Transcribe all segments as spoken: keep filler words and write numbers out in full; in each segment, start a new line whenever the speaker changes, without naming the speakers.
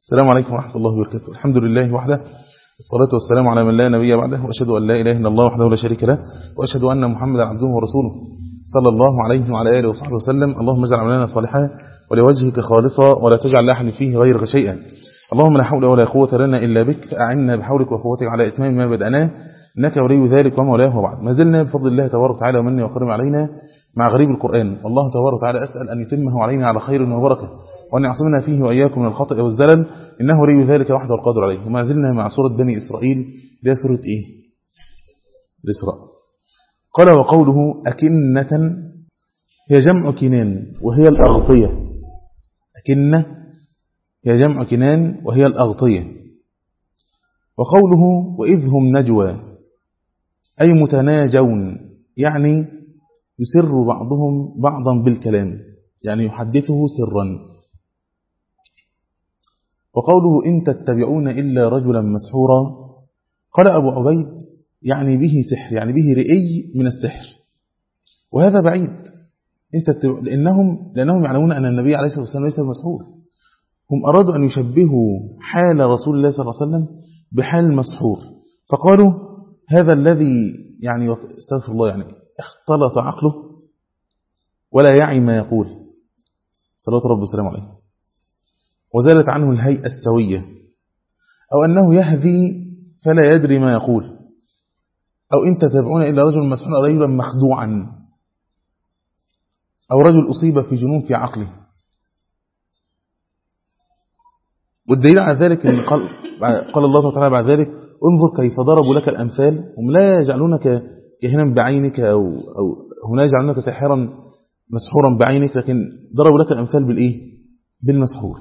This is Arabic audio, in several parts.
السلام عليكم ورحمة الله وبركاته. الحمد لله وحده، الصلاة والسلام على من لا نبي بعده، وأشهد أن لا إله إلا الله وحده لا شريك له، وأشهد أن محمدا عبده ورسوله صلى الله عليه وعلى آله وصحبه وسلم. اللهم اجعل عملنا صالحا ولوجهك خالصا ولا تجعل لأحد فيه غيرك شيئا. اللهم لا حول ولا قوة لنا إلا بك، فأعنا بحولك وقوتك على إتمام ما بدأناه، إنك ولي ذلك ومولاه. وبعد، ما زلنا بفضل الله تبارك وتعالى ومنه وكرم علينا مع غريب القرآن. والله تبارك وتعالى أسأل أن يتمه علينا على خير وبركة، وأن يعصمنا فيه وإياكم من الخطأ والزلل، إنه ولي ذلك وحده القادر عليه. وما زلنا مع سورة بني إسرائيل، دي سورة إيه؟ الإسراء. قال: وقوله أكنة هي جمع كنان وهي الأغطية. أكنة هي جمع كنان وهي الأغطية. وقوله وإذ هم نجوى أي متناجون، يعني يسر بعضهم بعضا بالكلام، يعني يحدثه سرا. وقوله إن تتبعون إلا رجلا مسحورا، قال أبو عبيد يعني به سحر، يعني به رئي من السحر، وهذا بعيد. انت لأنهم, لأنهم يعلمون أن النبي عليه الصلاة والسلام ليس مسحور. هم أرادوا أن يشبهوا حال رسول الله صلى الله عليه وسلم بحال المسحور، فقالوا هذا الذي يعني استغفر الله يعني اختلط عقله ولا يعي ما يقول، صلوات رب وسلام عليه، وزالت عنه الهيئة السوية، أو أنه يهذي فلا يدري ما يقول، أو إن تتبعون إلا رجل مسحور، رجلا مخدوعا، أو رجل أصيب في جنون في عقله. والدليل على ذلك أن قال, قال الله تعالى بعد ذلك: انظر كيف ضربوا لك الأمثال. هم لا يجعلونك كهنا بعينك، أو, أو هم لا يجعلونك ساحرا مسحورا بعينك، لكن ضربوا لك الأمثال بالإيه؟ بالمسحور.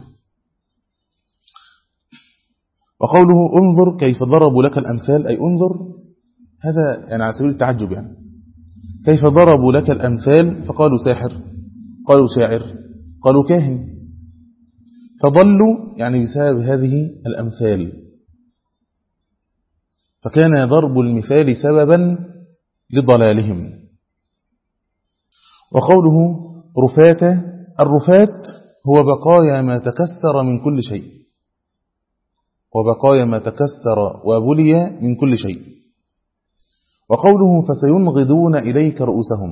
وقوله انظر كيف ضربوا لك الأمثال، أي انظر، هذا يعني على سبيل التعجب، يعني كيف ضربوا لك الأمثال، فقالوا ساحر، قالوا شاعر، قالوا كاهن، فضلوا يعني بسبب هذه الأمثال، فكان ضرب المثال سببا لضلالهم. وقوله رفاتة، الرفات هو بقايا ما تكسر من كل شيء، وبقايا ما تكسر وبلي من كل شيء. وقوله فسينغضون إليك رؤوسهم،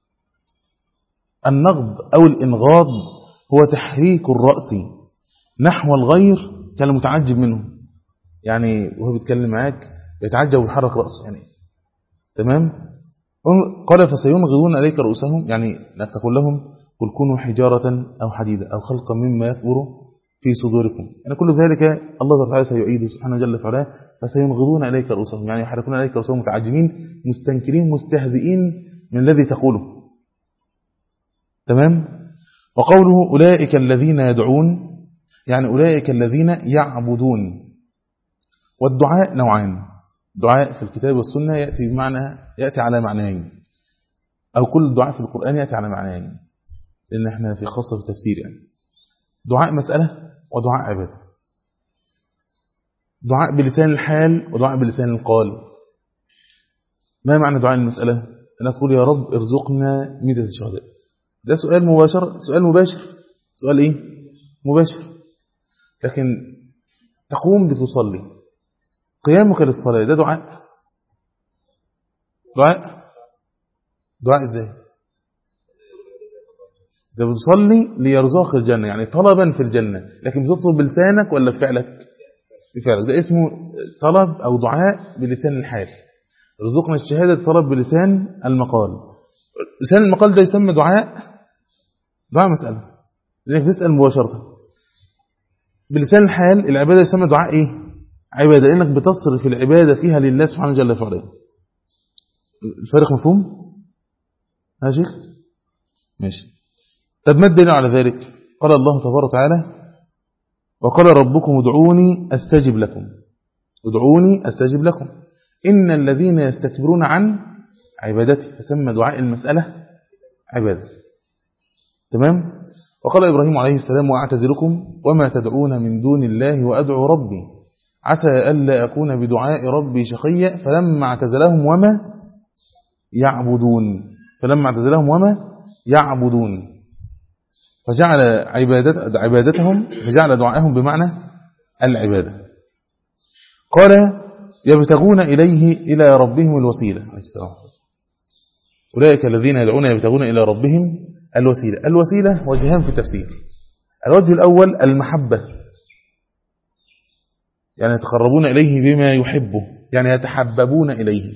النغض أو الإنغاض هو تحريك الرأس نحو الغير كالمتعجب منه، يعني وهو بيتكلم معاك يتعجب ويحرك رأسه، يعني تمام. قال فسينغضون إليك رؤوسهم، يعني لا تقول لهم قل كونوا حجارة أو حديدة أو خلقا مما يكبر في صدوركم، يعني كل ذلك الله تعالى سيعيده سبحانه جل وعلا. فسينغضون إليك رؤوسهم، يعني يحركون إليك رؤوسهم متعجبين مستنكرين مستهزئين من الذي تقوله، تمام. وقوله أولئك الذين يدعون، يعني أولئك الذين يعبدون. والدعاء نوعان، دعاء في الكتاب والسنة يأتي بمعنى يأتي على معنيين، أو كل دعاء في القرآن يأتي على معنيين، لأن احنا في خاصة في التفسير، يعني دعاء مسألة ودعاء عبادة، دعاء بلسان الحال ودعاء بلسان القال. ما معنى دعاء المسألة؟ أنا أقول يا رب ارزقنا ميتة الشهداء، ده سؤال مباشر، سؤال مباشر، سؤال إيه؟ مباشر. لكن تقوم بتصلي، قيامك للصلاة ده دعاء؟ دعاء دعاء ازاي؟ ده بتصلي ليرزقك الجنة، يعني طلبا في الجنة، لكن بتطلب بلسانك ولا بفعلك؟ بفعلك، ده اسمه طلب أو دعاء بلسان الحال. رزقنا الشهادة طلب بلسان المقال، لسان المقال ده يسمى دعاء دعاء مسألة، لأنك تسأل مباشرة. بلسان الحال العبادة يسمى دعاء إيه؟ عبادة، لأنك بتصرف العبادة فيها لله سبحانه جل وعلا. الفارق مفهوم؟ ها شيخ؟ ماشي. طب ما الدليل على ذلك؟ قال الله تبارك وتعالى: وقال ربكم ادعوني أستجب لكم، ادعوني أستجب لكم إن الذين يستكبرون عن عبادتي، فسمى دعاء المسألة عبادة، تمام. وقال إبراهيم عليه السلام: وأعتزلكم وما تدعون من دون الله وأدعو ربي عسى ألا أكون بدعاء ربي شقيا فلما اعتزلهم وما يعبدون فلما اعتزلهم وما يعبدون فجعل عبادت عبادتهم فجعل دعائهم بمعنى العبادة. قال يبتغون إليه إلى ربهم الوسيلة. أولئك الذين يدعون يبتغون إلى ربهم الوسيلة. الوسيلة وجهان في التفسير. الوجه الأول المحبة، يعني يتقربون إليه بما يحبه، يعني يتحببون إليه.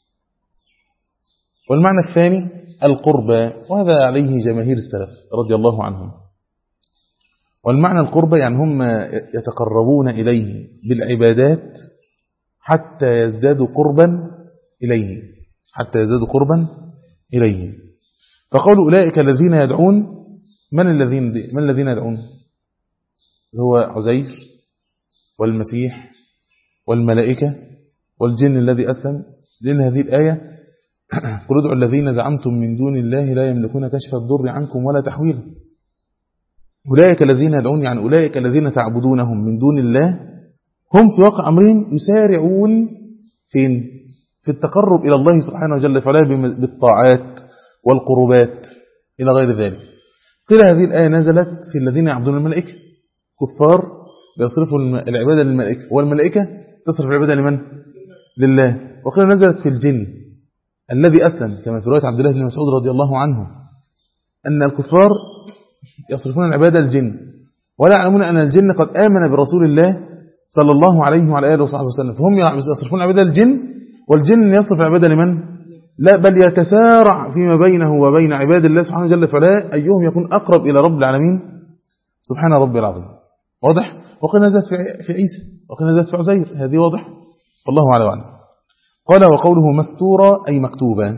والمعنى الثاني القربى، وهذا عليه جماهير السلف رضي الله عنهم. والمعنى القربى يعني هم يتقربون إليه بالعبادات حتى يزدادوا قربا إليه، حتى يزدادوا قربا إليه. فقالوا أولئك الذين يدعون، من الذين من الذين يدعون؟ هو عزير والمسيح والملائكة والجن الذي أسلم. لأن هذه الآية قل ادعوا الذين زعمتم من دون الله لا يملكون كشف الضر عنكم ولا تحويلا. أولئك الذين يدعون يعني أولئك الذين تعبدونهم من دون الله هم في واقع أمرهم يسارعون فين؟ في التقرب إلى الله سبحانه وجل فعلا بالطاعات والقربات إلى غير ذلك. قيل هذه الآية نزلت في الذين يعبدون الملائكة، كفار بيصرفوا العبادة للملائكة، والملائكة تصرف العبادة لمن؟ لله. وقيل نزلت في الجن الذي أسلم، كما في رواية عبد الله بن مسعود رضي الله عنه أن الكفار يصرفون العبادة للجن ولا يعلمون أن الجن قد آمن برسول الله صلى الله عليه وعلى آله وصحبه وسلم، فهم يصرفون العبادة للجن والجن يصرف العبادة لمن؟ لا، بل يتسارع فيما بينه وبين عباد الله سبحانه وجل فلا أيهم يكون أقرب إلى رب العالمين سبحان ربي العظيم. واضح؟ وقال نزلت في عيسى وقال نزلت في عزير، هذه واضح والله أعلم وأعلم. قال وقوله مستورا أي مكتوبا.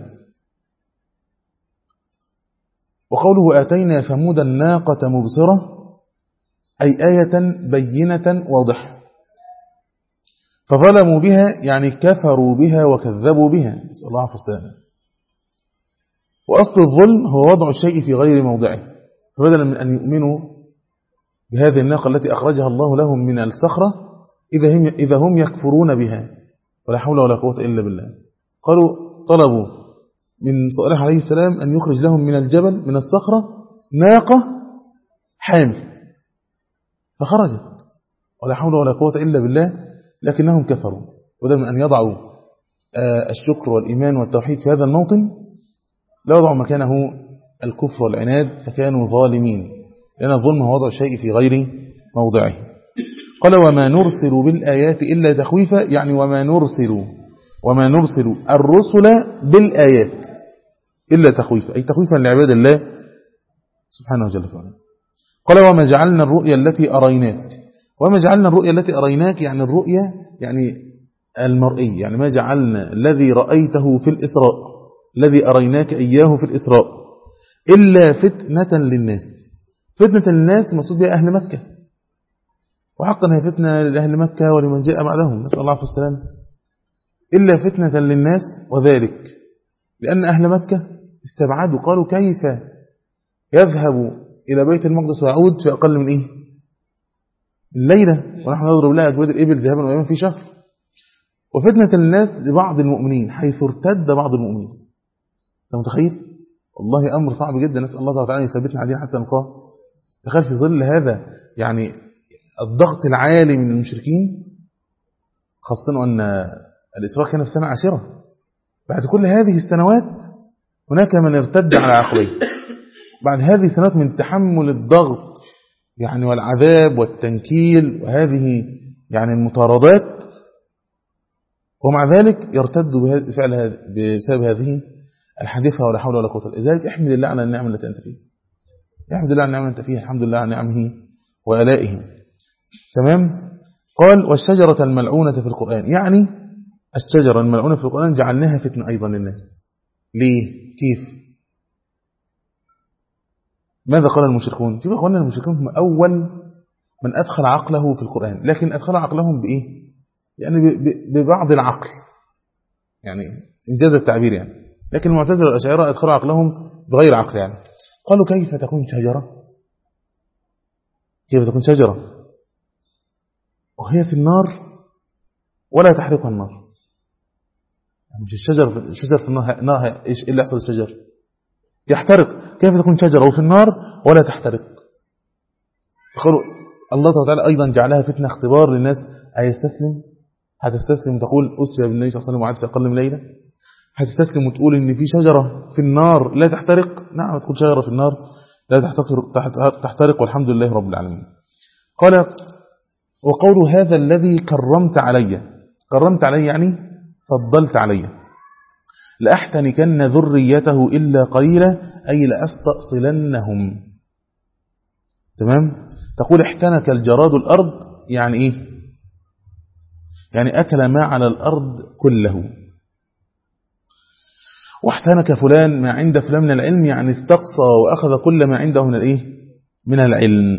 وقوله آتينا ثمود الناقة مبصرة أي آية بينة واضحة، فظلموا بها يعني كفروا بها وكذبوا بها، نسأل الله السلامة. وأصل الظلم هو وضع الشيء في غير موضعه، فبدلا من أن يؤمنوا بهذه الناقة التي أخرجها الله لهم من الصخرة إذا هم, إذا هم يكفرون بها، ولا حول ولا قوة إلا بالله. قالوا طلبوا من صالح عليه السلام أن يخرج لهم من الجبل من الصخرة ناقة حامل، فخرجت ولا حول ولا قوة إلا بالله، لكنهم كفروا. وده من أن يضعوا الشكر والإيمان والتوحيد في هذا الموطن لا يضعوا مكانه الكفر والعناد، فكانوا ظالمين، لأن الظلم هو وضع الشيء في غير موضعه. قال وما نرسل بالآيات إلا تخويفا، يعني وما نرسل وما نرسل الرسل بالآيات إلا تخويفا، أي تخويفا لعباد الله سبحانه وجل. قال وما جعلنا الرؤيا التي أريناك. وما جعلنا الرؤيا التي أريناك يعني الرؤيا يعني المرئي، يعني ما جعلنا الذي رأيته في الإسراء الذي أريناك إياه في الإسراء إلا فتنة للناس. فتنة للناس المقصود بها أهل مكة، وحقا هي فتنة لأهل مكة ولمن جاء بعدهم، نسأل الله السلام. إلا فتنة للناس، وذلك لأن أهل مكة استبعدوا، قالوا كيف يذهب إلى بيت المقدس ويعود في أقل من إيه؟ الليلة، ونحن نضرب لها أجواد الإبل ذهابا وأياما في شهر. وفتنة للناس لبعض المؤمنين حيث ارتد بعض المؤمنين. أنت متخيل؟ والله أمر صعب جدا، نسأل الله تعالى يثبتنا عليه حتى نلقاه. تخيل في ظل هذا يعني الضغط العالي من المشركين، خاصة أن الإسراء كان في سنة عاشرة. بعد كل هذه السنوات هناك من ارتد على عقبيه. بعد هذه السنوات من تحمل الضغط يعني والعذاب والتنكيل وهذه يعني المطاردات، ومع ذلك يرتد بفعل بسبب هذه الحادثة ولا حول ولا قوة. لذلك احمد الله على النعمة التي أنت فيها، احمد الله على النعمة التي فيها، الحمد لله على نعمه وآلائه. تمام. قال والشجرة الملعونة في القرآن، يعني الشجرة الملعونة في القرآن جعلناها فتنة أيضا للناس. ليه؟ كيف؟ ماذا قال المشركون؟ شوف أخوانا، المشركون هم أول من أدخل عقله في القرآن، لكن أدخل عقلهم بإيه؟ يعني ببعض العقل، يعني إنجاز التعبير يعني. لكن المعتزلة والأشاعرة أدخلوا عقلهم بغير عقل يعني. قالوا كيف تكون شجرة كيف تكون شجرة وهي في النار ولا تحرقها النار؟ يعني مش الشجر الشجر في النار، إيش اللي يحصل الشجر؟ يحترق. كيف تكون شجرة وفي النار ولا تحترق؟ فقالوا الله تعالى أيضا جعلها فتنة اختبار للناس. هيستسلم؟ هتستسلم تقول أسرى بالنبي صلى الله عليه وسلم وعاد في أقل من ليلة؟ هتستسلم وتقول إن في شجرة في النار لا تحترق؟ نعم، تقول شجرة في النار لا تحترق والحمد لله رب العالمين. قال وقول هذا الذي كرمت علي، كرمت علي يعني فضلت علي، لأحتنكن ذريته إلا قليلا، أي لأستأصلنهم. تمام. تقول احتنك الجراد الأرض، يعني إيه؟ يعني أكل ما على الأرض كله. واحتنك فلان ما عند فلان من العلم، يعني استقصى وأخذ كل ما عنده من الإيه؟ من العلم.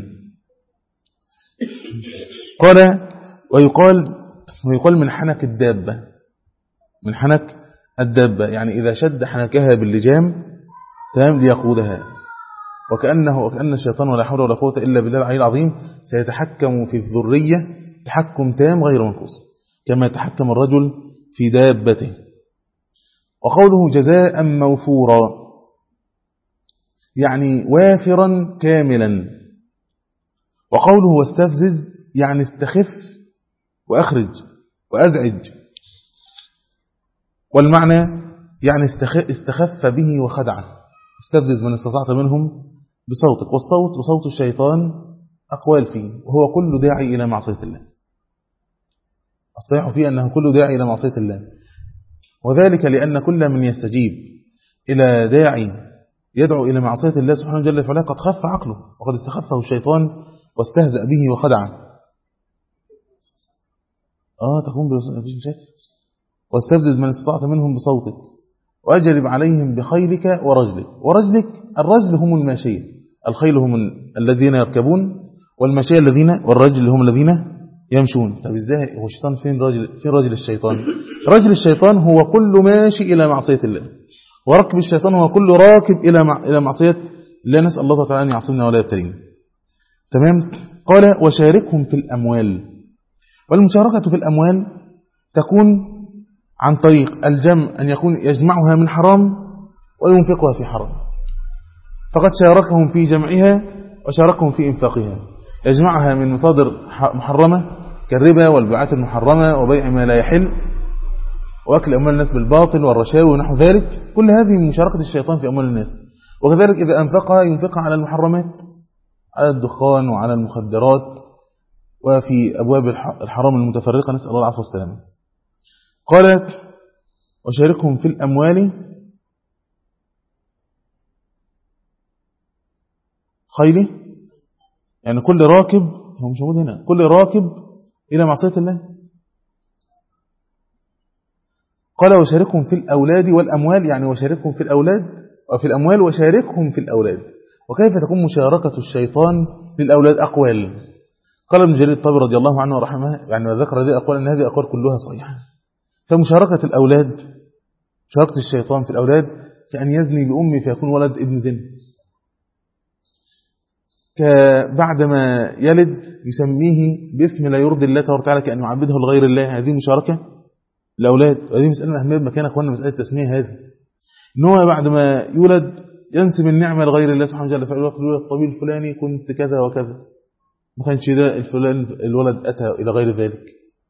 قال ويقال ويقال من حنك الدابة، من حنك الدابة يعني إذا شد حنكها باللجام تمام ليقودها. وكأنه وكأن الشيطان ولا حول ولا قوة إلا بالله العلي العظيم سيتحكم في الذرية تحكم تام غير منقوص كما يتحكم الرجل في دابته. وقوله جزاء موفورا يعني وافرا كاملا. وقوله واستفزز يعني استخف وأخرج وأزعج، والمعنى يعني استخف به وخدعه. استفزز من استطعت منهم بصوتك، والصوت وصوت الشيطان أقوال فيه، وهو كل داعي إلى معصية الله. الصحيح فيه أنه كل داعي إلى معصية الله، وذلك لأن كل من يستجيب إلى داعي يدعو إلى معصية الله سبحانه جل وعلا قد خف عقله، وقد استخفه الشيطان واستهزأ به وخدعه. آه تقوم بالمشاكل. واستفزز من استطعت منهم بصوتك، وأجلب عليهم بخيلك ورجلك. ورجلك الرجل هم الماشية، الخيل هم الذين يركبون، والماشية الذين والرجل هم الذين يمشون. طب ازاي هو الشيطان فين؟ رجل فين رجل الشيطان؟ رجل الشيطان هو كل ماشي إلى معصية الله، وركب الشيطان هو كل راكب إلى إلى معصية الله. نسأل الله تعالى أن يعصمنا ولا يبتلينا. تمام. قال وشاركهم في الأموال. والمشاركة في الأموال تكون عن طريق الجمع، أن يكون يجمعها من حرام وينفقها في حرام، فقد شاركهم في جمعها وشاركهم في إنفاقها. يجمعها من مصادر محرمة كالربا والبيعات المحرمة وبيع ما لا يحل وأكل أموال الناس بالباطل والرشاوي ونحو ذلك. كل هذه من مشاركة الشيطان في أموال الناس. وكذلك إذا أنفقها ينفقها على المحرمات، على الدخان وعلى المخدرات وفي أبواب الحرام المتفرقة، نسأل الله العفو والسلامة. قالت وشاركهم في الأموال خيله، يعني كل راكب، هو مش موجود هنا، كل راكب إلى معصية الله. قال وشاركهم في الأولاد والأموال، يعني وشاركهم في الأولاد وفي الأموال وشاركهم في الأولاد. وكيف تكون مشاركة الشيطان للأولاد؟ أقوال. قال ابن جرير الطبري رضي الله عنه ورحمه، يعني ذكر هذه الأقوال أن هذه الأقوال كلها صحيحة. فمشاركة الأولاد، مشاركة الشيطان في الأولاد كأن يزني بأمه فيكون ولد ابن زنا، بعدما يلد يسميه باسم لا يرضي الله تبارك وتعالى كأن يعبده لغير الله. هذه مشاركة الأولاد، وهذه مسألة أهمية بمكان أخواننا، مسألة التسمية هذه، إن هو بعدما يولد ينسب النعمة لغير الله سبحانه وتعالى، فيقول له الطبيب الفلاني كنت كذا وكذا، ما كانش ده الفلان الولد أتى إلى غير ذلك.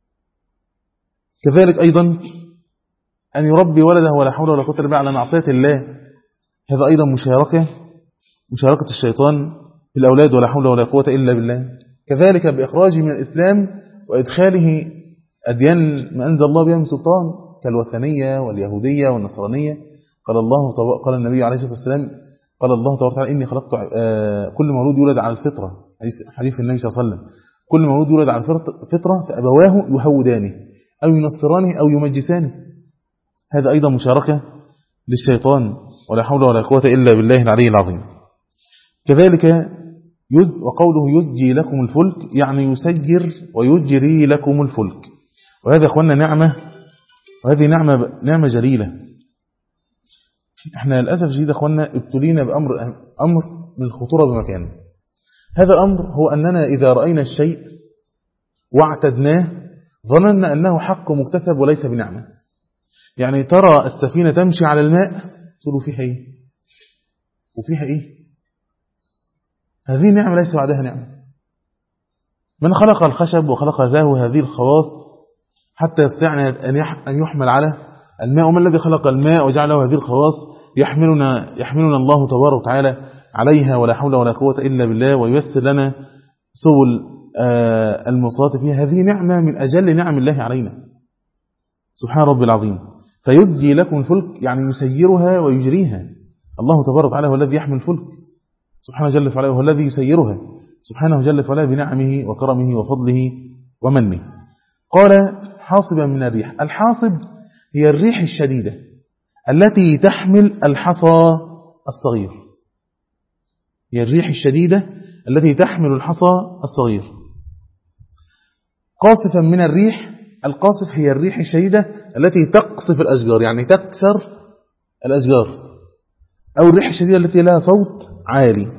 كذلك أيضا أن يربي ولده ولا حول ولا قوة إلا بالله على معصية الله، هذا أيضا مشاركة مشاركة الشيطان في الأولاد ولا حول ولا قوة إلا بالله. كذلك بإخراجه من الإسلام وإدخاله أديان ما أنزل الله بها من سلطان كالوثنية واليهودية والنصرانية. قال الله قال النبي عليه الصلاة والسلام قال الله تبارك وتعالى إني خلقت كل مولود يولد على الفطرة، حديث النبي صلى الله عليه وسلم، كل مولود يولد على الفطرة فأبواه يهودانه أو ينصرانه أو يمجسانه. هذا أيضا مشاركة للشيطان ولا حول ولا قوة إلا بالله العلي العظيم. كذلك يز وقوله يزجي لكم الفلك، يعني يسجر ويجري لكم الفلك. وهذا أخوانا نعمة، وهذه نعمة نعمة جليلة. احنا للأسف شديد أخوانا ابتلينا بأمر أمر من الخطورة بمكان. هذا الأمر هو أننا إذا رأينا الشيء واعتدناه ظننا أنه حق مكتسب وليس بنعمة. يعني ترى السفينة تمشي على الماء تقولوا فيها إيه وفيها إيه؟ هذه نعمة ليس بعدها نعمة. من خلق الخشب وخلق له هذه الخواص حتى يستطيع أن يحمل على الماء، ومن الذي خلق الماء وجعله هذه الخواص يحملنا, يحملنا الله تبارك وتعالى عليها، ولا حول ولا قوة إلا بالله، وييسر لنا سبل المواصلات فيها. هذه نعمة من أجل نعم الله علينا سبحان رب العظيم. فيجري لكم الفلك يعني يسيرها ويجريها. الله تبارك وتعالى هو الذي يحمل الفلك سبحانه جل وعلا، وهو الذي يسيرها سبحانه جل وعلا بنعمه وكرمه وفضله ومنه. قال حاصبا من الريح. الحاصب هي الريح الشديدة التي تحمل الحصى الصغير، هي الريح الشديدة التي تحمل الحصى الصغير. قاصفا من الريح، القاصف هي الريح الشديدة التي تقصف الأشجار يعني تكسر الأشجار، أو الريح الشديدة التي لها صوت عالي.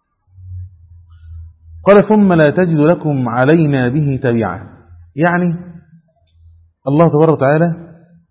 قال ثم لا تجد لكم علينا به تبعا، يعني الله تبارك وتعالى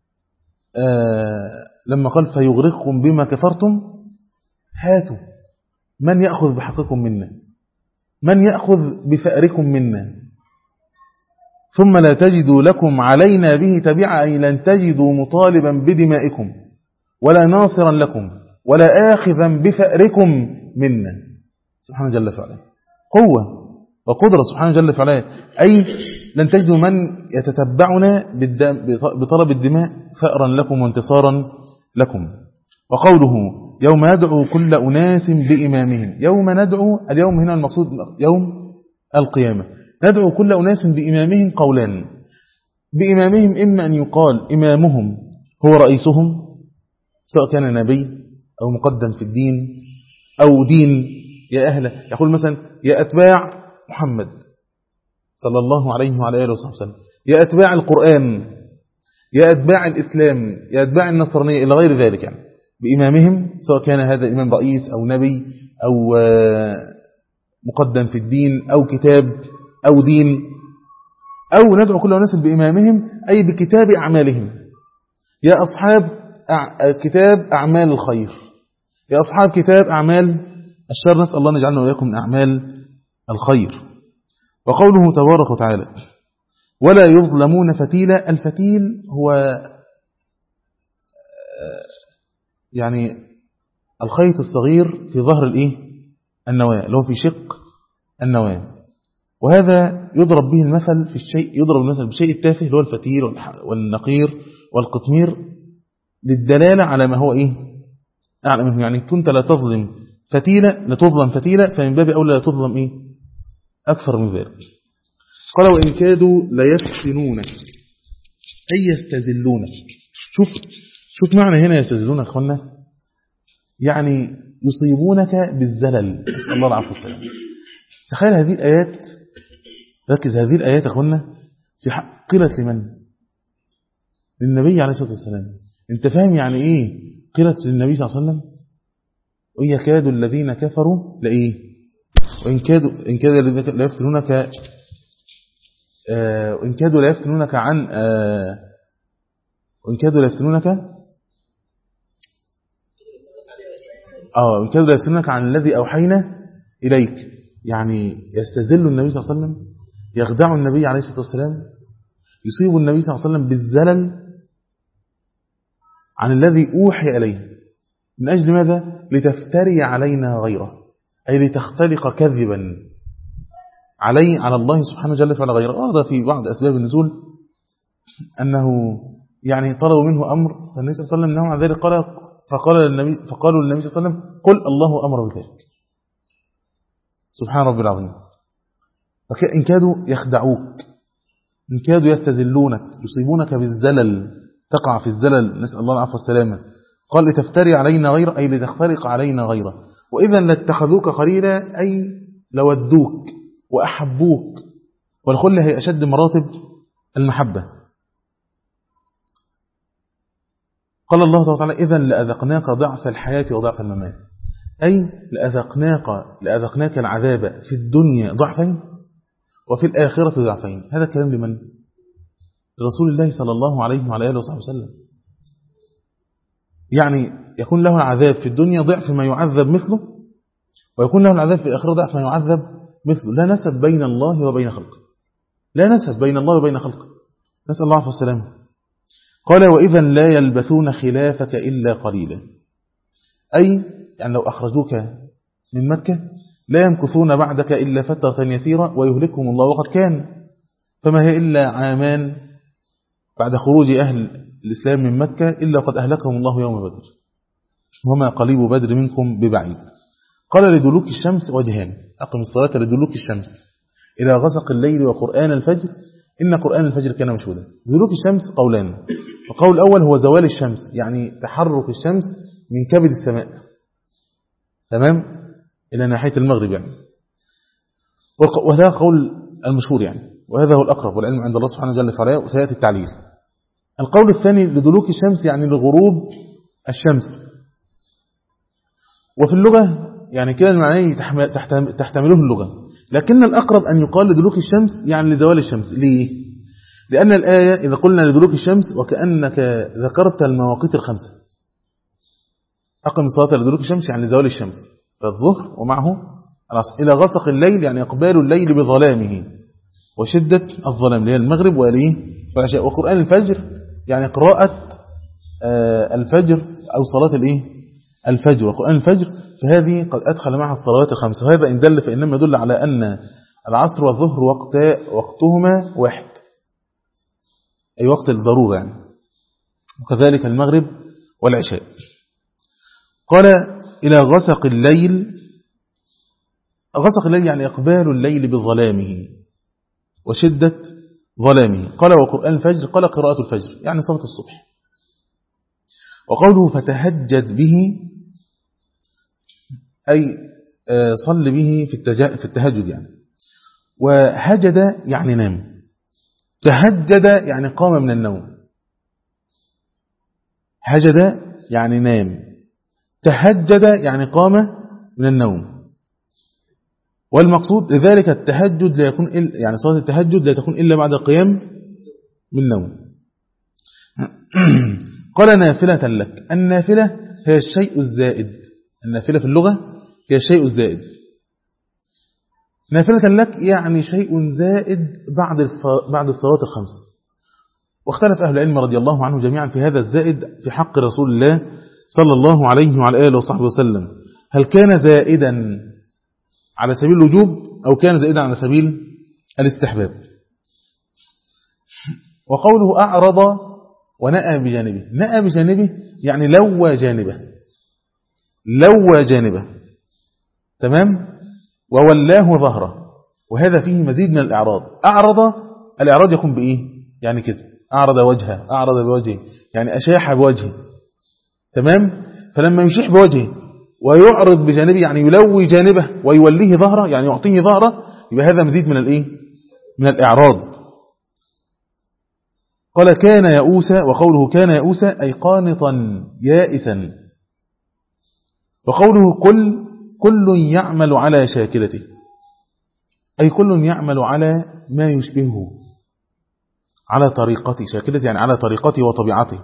آه لما قال فيغرقكم بما كفرتم، هاتوا من يأخذ بحقكم منا، من يأخذ بثأركم منا. ثم لا تجدوا لكم علينا به تبعا، أي لن تجدوا مطالبا بدمائكم ولا ناصرا لكم ولا آخذا بثأركم منا سبحانه جل وعلا. قوة وقدرة سبحانه جل وعلا، أي لن تجدوا من يتتبعنا بطلب الدماء ثأرا لكم وانتصارا لكم. وقوله يوم ندعو كل أناس بإمامهم، يوم ندعو، اليوم هنا المقصود يوم القيامة. ندعو كل أناس بإمامهم قولان، بإمامهم إما أن يقال إمامهم هو رئيسهم سواء كان نبي أو مقدم في الدين أو دين يا أهله، يقول مثلا يا أتباع محمد صلى الله عليه وعلى آله وصحبه وسلم، يا أتباع القرآن، يا أتباع الإسلام، يا أتباع النصرانية إلى غير ذلك، يعني بإمامهم سواء كان هذا إمام رئيس أو نبي أو مقدم في الدين أو كتاب أو دين. أو ندعو كل الناس بإمامهم أي بكتاب أعمالهم، يا أصحاب كتاب أعمال الخير، يا أصحاب كتاب أعمال الشر، نسأل الله نجعلنا وإياكم من أعمال الخير. وقوله تبارك وتعالى ولا يظلمون فتيلا. الفتيل هو يعني الخيط الصغير في ظهر الإيه النواة، اللي هو في شق النواة، وهذا يضرب به المثل في الشيء، يضرب المثل بشيء التافه اللي هو الفتيل والنقير والقطمير للدلالة على ما هو إيه أعلى منه. يعني كنت لا تظلم فتيلة لا تظلم فتيلة، فمن باب أولى لا تظلم إيه أكثر من ذلك. قال وإن كادوا ليفتنونك أي يستزلونك. شوف شوف معنى هنا يستزلونك أخوانا، يعني يصيبونك بالزلل، نسأل الله العافية والسلام. تخيل هذه الآيات، ركز هذه الآيات أخوانا في حق قيلت لمن؟ للنبي عليه الصلاة والسلام. انت فاهم يعني ايه قيلت للنبي صلى الله عليه وسلم؟ وإن يكاد الذين كفروا لإيه وإن كادوا إن كاد لا يفتنونك آه وإن كادوا لا يفتنونك عن آه وإن كادوا لا يفتنونك اه وإن كادوا لا يفتنونك عن الذي أوحينا إليك. يعني يستذل النبي صلى الله عليه وسلم، يخدع النبي عليه الصلاة والسلام، يصيب النبي صلى الله عليه وسلم بالزلل عن الذي أوحي إليه. من أجل ماذا؟ لتفتري علينا غيره، أي لتختلق كذبا علي على الله سبحانه جل وعلا غيره. هذا في بعض أسباب النزول أنه يعني طلبوا منه أمر، فالنبي صلى الله عليه وسلم نهى عن ذلك، قال فقال للنبي فقالوا للنبي صلى الله عليه وسلم قل الله أمر بذلك. سبحان رب العظيم. إن كادوا يخدعوك، إن كادوا يستزلونك، يصيبونك بالزلل، تقع في الزلل، نسأل الله العافية والسلامة. قال لتفتري علينا غيره، أي لتختلق علينا غيره. وإذا لاتخذوك خليلا، أي لودوك وأحبوك، والخلة هي أشد مراتب المحبة. قال الله تعالى إذا لأذقناك ضعف الحياة وضعف الممات، أي لأذقناك, لأذقناك العذاب في الدنيا ضعفين وفي الآخرة ضعفين. هذا الكلام لمن؟ لرسول الله صلى الله عليه وعلى آله وصحبه وسلم. يعني يكون له العذاب في الدنيا ضعف ما يعذب مثله، ويكون له العذاب في الآخرة ضعف ما يعذب مثله، لا نسب بين الله وبين خلقه، لا نسب بين الله وبين خلقه، نسأل الله عليه وسلم. قال وإذا لا يلبثون خلافك إلا قليلا، أي يعني لو أخرجوك من مكة لا يمكثون بعدك إلا فترة يسيرة ويهلكهم الله، وقد كان، فما هي إلا عامان بعد خروج أهل الإسلام من مكة إلا قد أهلكهم الله يوم بدر، وما قريب بدر منكم ببعيد. قال لدلوك الشمس وجهان، أقم الصلاة لدلوك الشمس إلى غسق الليل وقرآن الفجر إن قرآن الفجر كان مشهودا. دلوك الشمس قولان، القول الأول هو زوال الشمس، يعني تحرك الشمس من كبد السماء تمام إلى ناحية المغرب يعني، وهذا قول المشهور يعني، وهذا هو الأقرب والعلم عند الله سبحانه وتعالى وعلا، وسيأتي التعليل. القول الثاني لدلوك الشمس يعني لغروب الشمس، وفي اللغة يعني كلا المعنى تحتمله اللغة، لكن الأقرب أن يقال لدلوك الشمس يعني لزوال الشمس. ليه؟ لأن الآية إذا قلنا لدلوك الشمس وكأنك ذكرت المواقيت الخمسة، أقم الصلاة لدلوك الشمس يعني لزوال الشمس، فالظهر ومعه العصر، إلى غسق الليل يعني إقبال الليل بظلامه وشدة الظلام اللي هي المغرب والعشاء، وقرآن الفجر يعني قراءة الفجر أو صلاة الإيه الفجر، وقرآن الفجر فهذه قد أدخل معها الصلوات الخمسة، وهذا إن دل فإنما يدل على أن العصر والظهر وقت وقتهما واحد، أي وقت الضرورة يعني، وكذلك المغرب والعشاء. قال إلى غسق الليل، غسق الليل يعني إقبال الليل بظلامه وشدة ظلامه. قال وقرآن الفجر قال قراءة الفجر يعني صلاة الصبح. وقوله فتهجد به أي صل به في التهجد يعني، وهجد يعني نام، تهجد يعني قام من النوم، هجد يعني نام، تهجد يعني قام من النوم. والمقصود لذلك التهجد لا يكون إلا يعني صلاة التهجد لا تكون إلا بعد القيام من النوم. قال نافلة لك، النافلة هي الشيء الزائد، النافلة في اللغة هي الشيء الزائد. نافلة لك يعني شيء زائد بعد بعد الصلوات الخمس. واختلف أهل العلم رضي الله عنه جميعا في هذا الزائد في حق رسول الله صلى الله عليه وعلى آله وصحبه وسلم، هل كان زائدا على سبيل الوجوب أو كان زائدا على سبيل الاستحباب. وقوله أعرض ونأى بجانبه، نأى بجانبه يعني لوى جانبه، لوى جانبه تمام، وولاه ظهره، وهذا فيه مزيد من الإعراض. أعرض، الإعراض يكون بإيه يعني كده، أعرض وجهه، أعرض بوجهه يعني أشاح بوجهه تمام، فلما يشيح بوجهه ويعرض بجانبه يعني يلوي جانبه ويوليه ظهره يعني يعطيه ظهره، يبقى هذا مزيد من الإيه من الإعراض. قال كان يئوسا، وقوله كان يئوسا أي قانطا يائسا. وقوله كل كل يعمل على شاكلته، أي كل يعمل على ما يشبهه، على طريقته، شاكلته يعني على طريقته وطبيعته،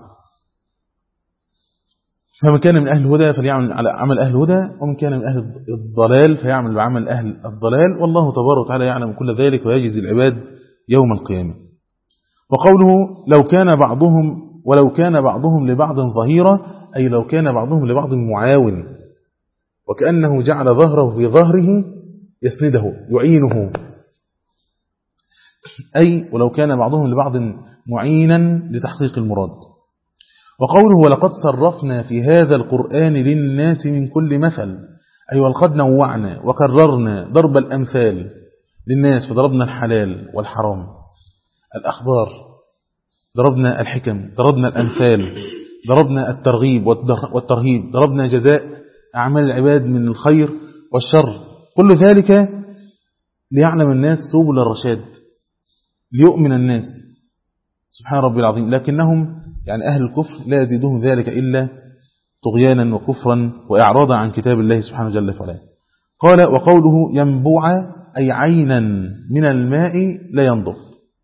فمن كان من أهل الهدى فليعمل على عمل أهل الهدى، ومن كان من أهل الضلال فيعمل بعمل أهل الضلال، والله تبارك وتعالى يعلم كل ذلك ويجزي العباد يوم القيامة. وقوله لو كان بعضهم ولو كان بعضهم لبعض ظهيرا، أي لو كان بعضهم لبعض معاون، وكأنه جعل ظهره في ظهره يسنده يعينه، أي ولو كان بعضهم لبعض معينا لتحقيق المراد. وقوله ولقد صرفنا في هذا القرآن للناس من كل مثل، أي ولقد نوعنا وكررنا ضرب الأمثال للناس، فضربنا الحلال والحرام، الأخبار، ضربنا الحكم، ضربنا الأمثال، ضربنا الترغيب والترهيب، ضربنا جزاء أعمال العباد من الخير والشر، كل ذلك ليعلم الناس سبل الرشاد، ليؤمن الناس سبحان ربي العظيم، لكنهم يعني أهل الكفر لا يزيدهم ذلك إلا طغيانا وكفرا وإعراضا عن كتاب الله سبحانه جل وعلا. قال وقوله ينبوع أي عينا من الماء لا ينضب،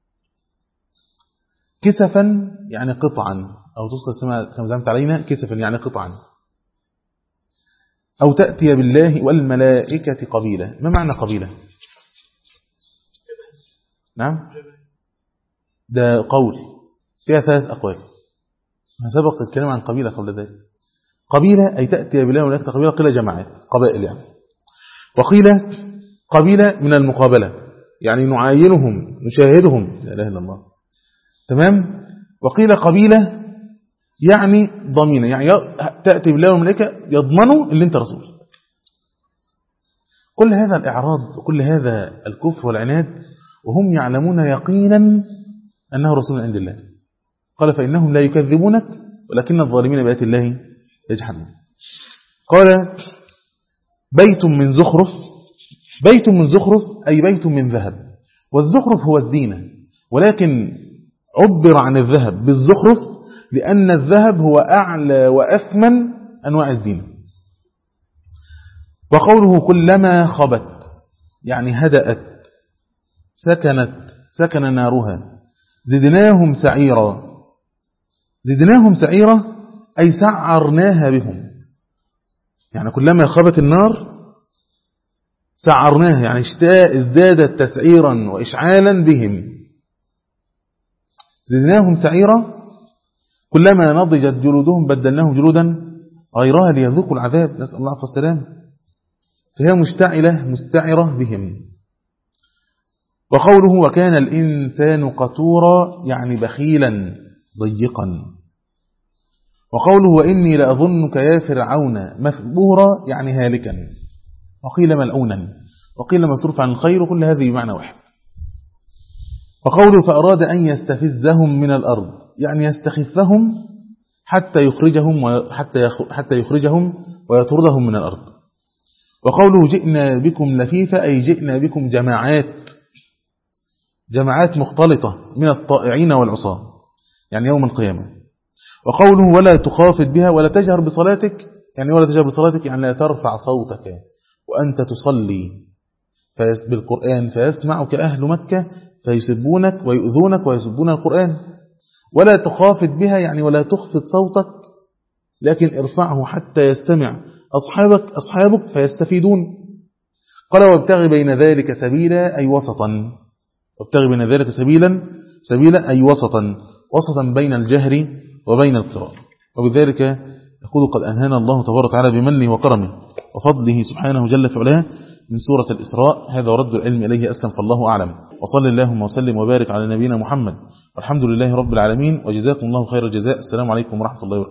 كسفا يعني قطعا، أو تسقى السماء كما زعمت علينا كسفا يعني قطعا، أو تأتي بالله والملائكة قبيلة. ما معنى قبيلة؟ نعم ده قول فيها ثلاث أقوال. سبق الكلام عن قبيلة قبل ذلك. قبيلة أي تأتي بلا ملاكة قبيلة، قيل جماعات قبائل يعني. وقيل قبيلة من المقابلة يعني نعاينهم نشاهدهم، لا إله إلا الله، تمام. وقيل قبيلة يعني ضمينة، يعني تأتي بلا ملاكة يضمنوا اللي انت رسول. كل هذا الإعراض وكل هذا الكفر والعناد وهم يعلمون يقينا أنه رسول عند الله. قال فإنهم لا يكذبونك ولكن الظالمين بآيات الله يجحدون. قال بيت من زخرف، بيت من زخرف أي بيت من ذهب، والزخرف هو الزينة، ولكن عبر عن الذهب بالزخرف لأن الذهب هو أعلى وأثمن أنواع الزينة. وقوله كلما خبت يعني هدأت سكنت سكن نارها زدناهم سعيرا، زدناهم سعيرا أي سعرناها بهم، يعني كلما خبت النار سعرناها يعني ازدادت تسعيرا وإشعالا بهم. زدناهم سعيرا كلما نضجت جلودهم بدلناهم جلودا غيرها ليذوقوا العذاب، نسأل الله عليه السلام. فهي مشتعلة مستعرة بهم. وقوله وكان الإنسان قتورا يعني بخيلا ضيقا. وقوله وإني لأظنك يا فرعون مثبورا يعني هالكا، وقيل ملعونا، وقيل مصروف عن الخير، وكل هذه بمعنى واحد. وقوله فأراد أن يستفزهم من الأرض يعني يستخفهم حتى يخرجهم وحتى حتى يخرجهم ويطردهم من الأرض. وقوله جئنا بكم لفيفا أي جئنا بكم جماعات، جماعات مختلطة من الطائعين والعصاة يعني يوم القيامة. وقوله ولا تخافت بها ولا تجهر بصلاتك يعني ولا تجهر بصلاتك يعني لا ترفع صوتك وأنت تصلي بالقرآن فيسمعك أهل مكة فيسبونك ويؤذونك ويسبون القرآن. ولا تخافت بها يعني ولا تخفت صوتك لكن ارفعه حتى يستمع أصحابك أصحابك فيستفيدون. قال وابتغي بين ذلك سبيلا أي وسطا، وابتغي بين ذلك سبيلا سبيلا أي وسطا، وسطا بين الجهر وبين القراءة. وبذلك يقول قد أنهانا الله تبارك وتعالى بمنه وكرمه وفضله سبحانه جل في علاه من سورة الإسراء. هذا ورد العلم إليه أسلم فالله أعلم. وصل اللهم وسلم وبارك على نبينا محمد والحمد لله رب العالمين، وجزاكم الله خير الجزاء. السلام عليكم ورحمة الله وبركاته.